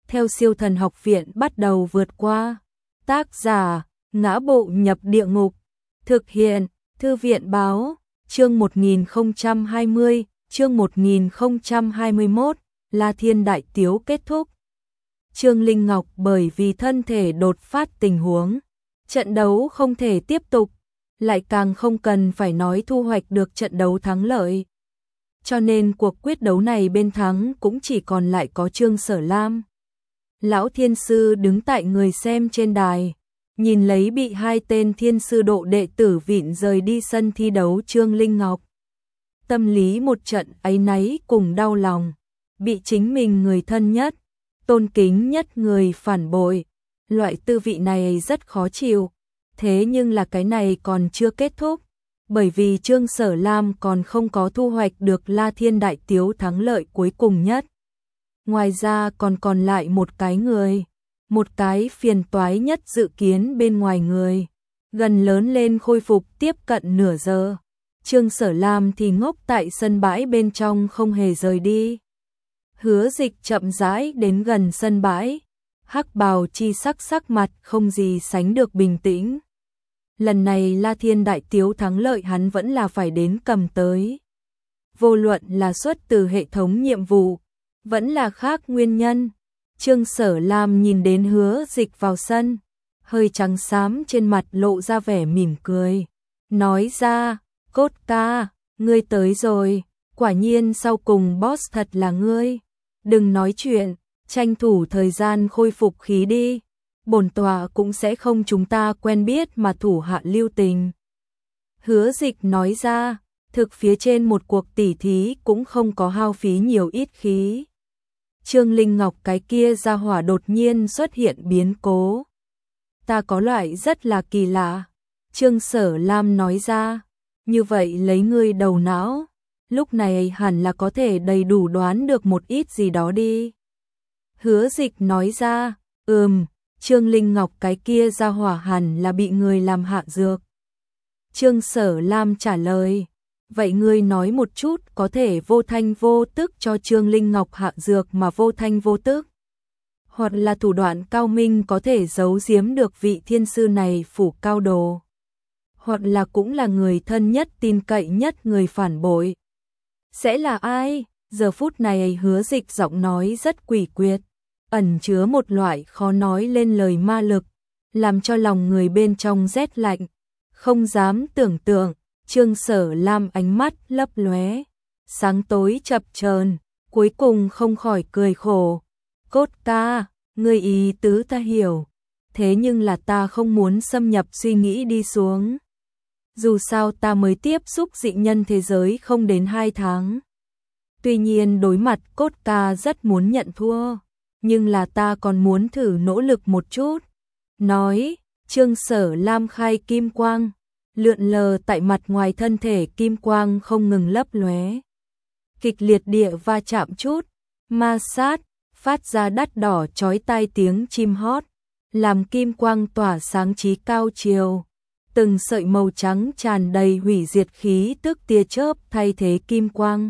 theo Siêu Thần Học Viện bắt đầu vượt qua. Tác giả: Ngã Bộ Nhập Địa Ngục. Thực hiện: Thư viện báo. Chương 1020, chương 1021, La Thiên Đại Tiếu kết thúc. Trương Linh Ngọc bởi vì thân thể đột phát tình huống, trận đấu không thể tiếp tục, lại càng không cần phải nói thu hoạch được trận đấu thắng lợi. Cho nên cuộc quyết đấu này bên thắng cũng chỉ còn lại có Trương Sở Lam. Lão Thiên Sư đứng tại người xem trên đài, nhìn lấy bị hai tên Thiên Sư độ đệ tử vịn rời đi sân thi đấu Trương Linh Ngọc. Tâm lý một trận áy náy cùng đau lòng, bị chính mình người thân nhất, tôn kính nhất người phản bội. Loại tư vị này rất khó chịu, thế nhưng là cái này còn chưa kết thúc, bởi vì Trương Sở Lam còn không có thu hoạch được La Thiên Đại Tiếu thắng lợi cuối cùng nhất. Ngoài ra còn lại một cái người, một cái phiền toái nhất dự kiến bên ngoài người, gần lớn lên khôi phục tiếp cận nửa giờ. Trương Sở Lam thì ngốc tại sân bãi bên trong không hề rời đi. Hứa Dịch chậm rãi đến gần sân bãi, hắc bào chi sắc mặt không gì sánh được bình tĩnh. Lần này La Thiên Đại Tiếu thắng lợi hắn vẫn là phải đến cầm tới. Vô luận là xuất từ hệ thống nhiệm vụ, vẫn là khác nguyên nhân. Trương Sở Lam nhìn đến Hứa Dịch vào sân, hơi trắng xám trên mặt lộ ra vẻ mỉm cười, nói ra: "Cốt ca, ngươi tới rồi, quả nhiên sau cùng boss thật là ngươi. Đừng nói chuyện, tranh thủ thời gian khôi phục khí đi. Bổn tọa cũng sẽ không chúng ta quen biết mà thủ hạ lưu tình." Hứa Dịch nói ra, thực phía trên một cuộc tỉ thí cũng không có hao phí nhiều ít khí. Trương Linh Ngọc cái kia ra hỏa đột nhiên xuất hiện biến cố. Ta có loại rất là kỳ lạ. Trương Sở Lam nói ra, như vậy lấy ngươi đầu não, lúc này hẳn là có thể đầy đủ đoán được một ít gì đó đi. Hứa Dịch nói ra, Trương Linh Ngọc cái kia ra hỏa hẳn là bị người làm hạ dược. Trương Sở Lam trả lời, vậy ngươi nói một chút có thể vô thanh vô tức cho Trương Linh Ngọc hạ dược mà vô thanh vô tức, hoặc là thủ đoạn cao minh có thể giấu giếm được vị thiên sư này phủ cao đồ, hoặc là cũng là người thân nhất tin cậy nhất người phản bội. Sẽ là ai? Giờ phút này Hứa Dịch giọng nói rất quỷ quyệt, ẩn chứa một loại khó nói lên lời ma lực, làm cho lòng người bên trong rét lạnh, không dám tưởng tượng. Trương Sở Lam ánh mắt lấp lóe, sáng tối chập chờn, cuối cùng không khỏi cười khổ. Cốt ca, ngươi ý tứ ta hiểu, thế nhưng là ta không muốn xâm nhập suy nghĩ đi xuống. Dù sao ta mới tiếp xúc dị nhân thế giới không đến 2 tháng. Tuy nhiên đối mặt Cốt ca rất muốn nhận thua, nhưng là ta còn muốn thử nỗ lực một chút. Nói, Trương Sở Lam khai kim quang, lượn lờ tại mặt ngoài thân thể kim quang không ngừng lấp lóe. Kịch liệt địa va chạm chút, ma sát, phát ra đắt đỏ chói tai tiếng chim hót, làm kim quang tỏa sáng chí cao chiều. Từng sợi màu trắng tràn đầy hủy diệt khí tức tia chớp thay thế kim quang.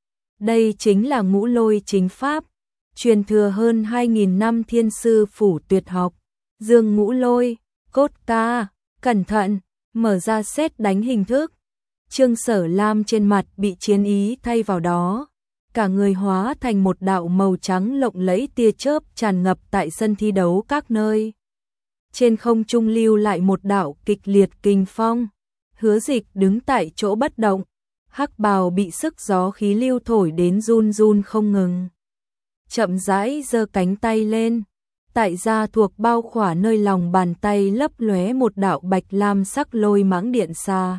Đây chính là Ngũ Lôi chính pháp, truyền thừa hơn 2000 năm thiên sư phủ tuyệt học. Dương Ngũ Lôi, Cốt ca, cẩn thận, mở ra xét đánh hình thức. Trương Sở Lam trên mặt bị chiến ý thay vào đó, cả người hóa thành một đạo màu trắng lộng lẫy tia chớp tràn ngập tại sân thi đấu các nơi. Trên không trung lưu lại một đạo kịch liệt kình phong. Hứa Dịch đứng tại chỗ bất động, hắc bào bị sức gió khí lưu thổi đến run run không ngừng. Chậm rãi giơ cánh tay lên, tại da thuộc bao khỏa nơi lòng bàn tay lấp lóe một đạo bạch lam sắc lôi mãng điện xa.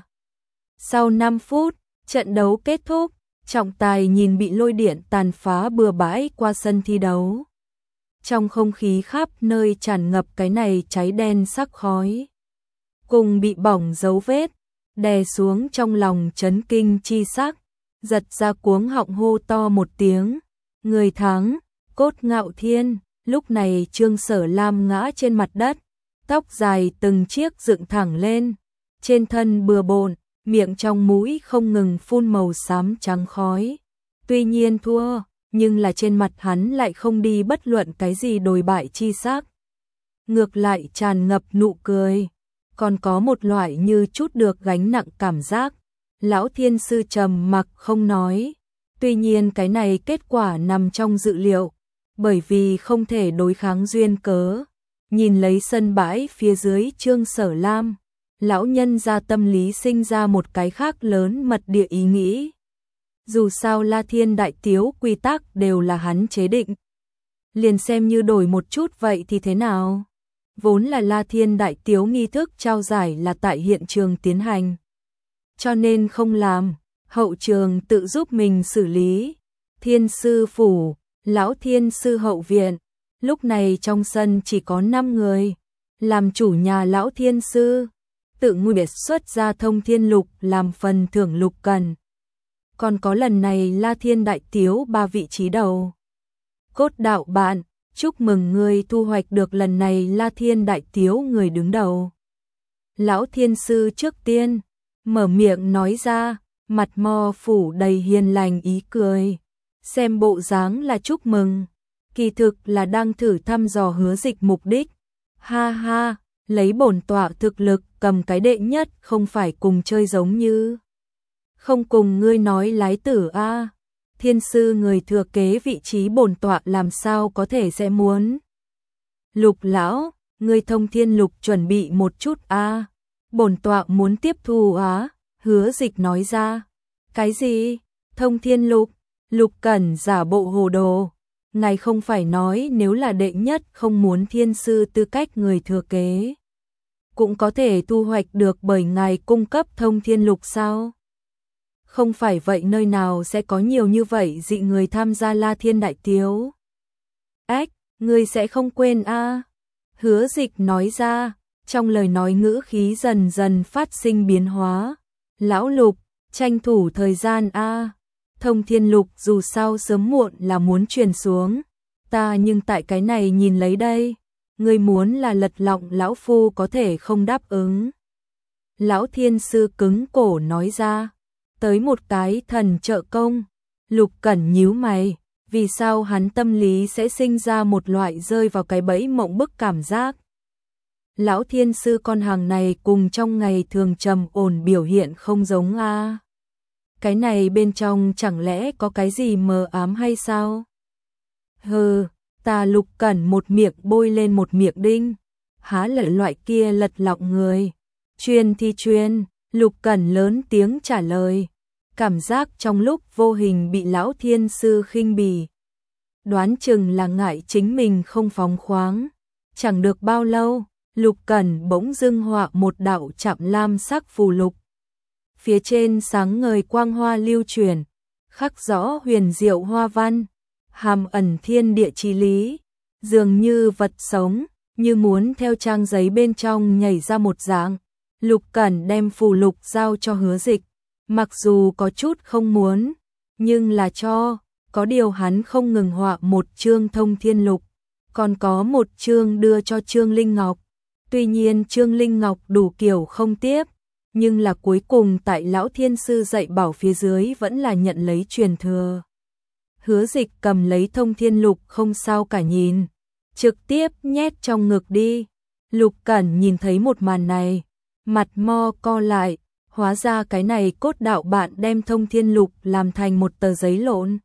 Sau 5 phút, trận đấu kết thúc, trọng tài nhìn bị lôi điện tàn phá bừa bãi qua sân thi đấu. Trong không khí khắp nơi tràn ngập cái này cháy đen sắc khói, cùng bị bỏng dấu vết, đè xuống trong lòng chấn kinh chi sắc, giật ra cuống họng hô to một tiếng, người thắng, Cốt Ngạo Thiên. Lúc này Trương Sở Lam ngã trên mặt đất, tóc dài từng chiếc dựng thẳng lên, trên thân bừa bộn, miệng trong mũi không ngừng phun màu xám trắng khói. Tuy nhiên thua, nhưng là trên mặt hắn lại không đi bất luận cái gì đồi bại chi sắc. Ngược lại tràn ngập nụ cười, còn có một loại như chút được gánh nặng cảm giác. Lão thiên sư trầm mặc không nói, tuy nhiên cái này kết quả nằm trong dự liệu, bởi vì không thể đối kháng duyên cớ. Nhìn lấy sân bãi phía dưới Trương Sở Lam, lão nhân ra tâm lý sinh ra một cái khác lớn mật địa ý nghĩ. Dù sao La Thiên Đại Tiếu quy tắc đều là hắn chế định, liền xem như đổi một chút vậy thì thế nào? Vốn là La Thiên Đại Tiếu nghi thức trao giải là tại hiện trường tiến hành, cho nên không làm, hậu trường tự giúp mình xử lý. Thiên sư phủ, lão thiên sư hậu viện, lúc này trong sân chỉ có 5 người. Làm chủ nhà lão thiên sư, tự nguyện xuất ra thông thiên lục làm phần thưởng Lục Cẩn. Còn có lần này La Thiên Đại Tiếu 3 vị trí đầu. Cốt đạo bạn, chúc mừng ngươi thu hoạch được lần này La Thiên Đại Tiếu người đứng đầu. Lão thiên sư trước tiên mở miệng nói ra, mặt mo phủ đầy hiền lành ý cười. Xem bộ dáng là chúc mừng, kỳ thực là đang thử thăm dò Hứa Dịch mục đích. Ha ha, lấy bổn tọa thực lực cầm cái đệ nhất không phải cùng chơi giống như. Không cùng ngươi nói lái tử a. Thiên sư người thừa kế vị trí bổn tọa làm sao có thể sẽ muốn. Lục lão, ngươi thông thiên lục chuẩn bị một chút a. Bổn tọa muốn tiếp thu á. Hứa Dịch nói ra. Cái gì? Thông thiên lục? Lục Cẩn giả bộ hồ đồ. Ngài không phải nói nếu là đệ nhất không muốn thiên sư tư cách người thừa kế, cũng có thể thu hoạch được bởi ngài cung cấp thông thiên lục sao? Không phải vậy nơi nào sẽ có nhiều như vậy dị người tham gia La Thiên Đại Tiếu? Ách, ngươi sẽ không quên a? Hứa Dịch nói ra, trong lời nói ngữ khí dần dần phát sinh biến hóa. Lão Lục, tranh thủ thời gian a. Thông thiên lục dù sao sớm muộn là muốn truyền xuống, ta nhưng tại cái này nhìn lấy đây, ngươi muốn là lật lọng lão phu có thể không đáp ứng. Lão thiên sư cứng cổ nói ra, tới một cái thần trợ công. Lục Cẩn nhíu mày, vì sao hắn tâm lý sẽ sinh ra một loại rơi vào cái bẫy mộng bức cảm giác. Lão thiên sư con hàng này cùng trong ngày thường trầm ổn biểu hiện không giống a. Cái này bên trong chẳng lẽ có cái gì mờ ám hay sao? Hừ, ta Lục Cẩn một miệng bôi lên một miệng đinh, há là loại kia lật lọng người. Chuyên thì chuyên, Lục Cẩn lớn tiếng trả lời, cảm giác trong lúc vô hình bị lão thiên sư khinh bỉ. Đoán chừng là ngại chính mình không phóng khoáng. Chẳng được bao lâu, Lục Cẩn bỗng dưng họa một đạo chạm lam sắc phù lục. Phía trên sáng ngời quang hoa lưu chuyển, khắc rõ huyền diệu hoa văn, hàm ẩn thiên địa chí lý, dường như vật sống, như muốn theo trang giấy bên trong nhảy ra một dạng. Lục Cẩn đem phù lục giao cho Hứa Dịch, mặc dù có chút không muốn, nhưng là cho, có điều hắn không ngừng họa một chương thông thiên lục, còn có một chương đưa cho Trương Linh Ngọc. Tuy nhiên Trương Linh Ngọc đủ kiểu không tiếp, nhưng là cuối cùng tại lão thiên sư dạy bảo phía dưới vẫn là nhận lấy truyền thừa. Hứa Dịch cầm lấy thông thiên lục không sao cả nhìn, trực tiếp nhét trong ngực đi. Lục Cẩn nhìn thấy một màn này, mặt mo co lại, hóa ra cái này cốt đạo bạn đem thông thiên lục làm thành một tờ giấy lộn.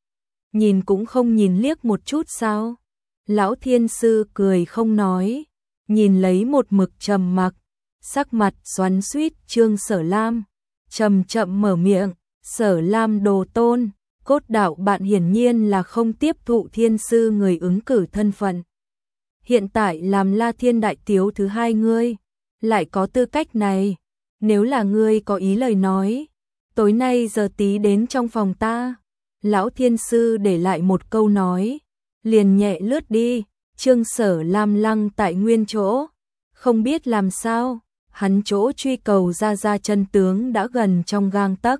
Nhìn cũng không nhìn liếc một chút sao? Lão thiên sư cười không nói, nhìn lấy một mực trầm mặc, sắc mặt xoắn xuýt Trương Sở Lam, chậm chậm mở miệng, Sở Lam đồ tôn, cốt đạo bạn hiển nhiên là không tiếp thụ thiên sư người ứng cử thân phận. Hiện tại làm La Thiên Đại Tiếu thứ 2 ngươi, lại có tư cách này, nếu là ngươi có ý lời nói, tối nay giờ tí đến trong phòng ta. Lão thiên sư để lại một câu nói, liền nhẹ lướt đi. Trương Sở Lam lăng tại nguyên chỗ, không biết làm sao, hắn chỗ truy cầu ra chân tướng đã gần trong gang tấc,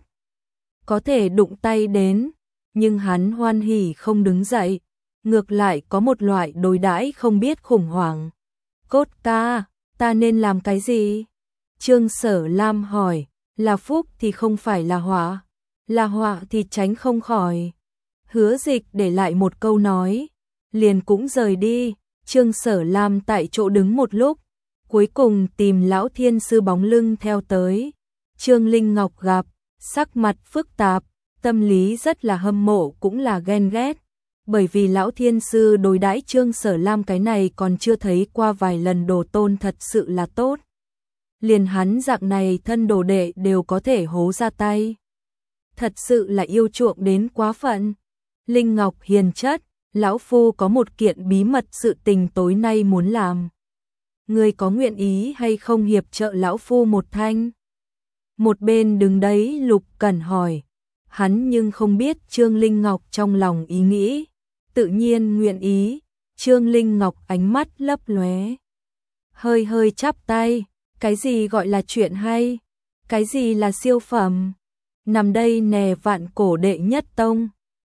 có thể đụng tay đến, nhưng hắn hoan hỉ không đứng dậy, ngược lại có một loại đối đãi không biết khủng hoảng. Cốt ca, ta nên làm cái gì? Trương Sở Lam hỏi, là phúc thì không phải là họa thì tránh không khỏi. Hứa Dịch để lại một câu nói, liền cũng rời đi. Trương Sở Lam tại chỗ đứng một lúc, cuối cùng tìm lão thiên sư bóng lưng theo tới. Trương Linh Ngọc gặp, sắc mặt phức tạp, tâm lý rất là hâm mộ cũng là ghen ghét, bởi vì lão thiên sư đối đãi Trương Sở Lam cái này còn chưa thấy qua vài lần đồ tôn thật sự là tốt. Liền hắn dạng này thân đồ đệ đều có thể hố ra tay. Thật sự là yêu chuộng đến quá phận. Linh Ngọc hiền chất, lão phu có một kiện bí mật sự tình tối nay muốn làm. Ngươi có nguyện ý hay không hiệp trợ lão phu một thanh? Một bên đứng đấy Lục Cẩn hỏi, hắn nhưng không biết Trương Linh Ngọc trong lòng ý nghĩ, tự nhiên nguyện ý. Trương Linh Ngọc ánh mắt lấp lóe, hơi hơi chắp tay, cái gì gọi là chuyện hay, cái gì là siêu phẩm, nằm đây nè vạn cổ đệ nhất tông,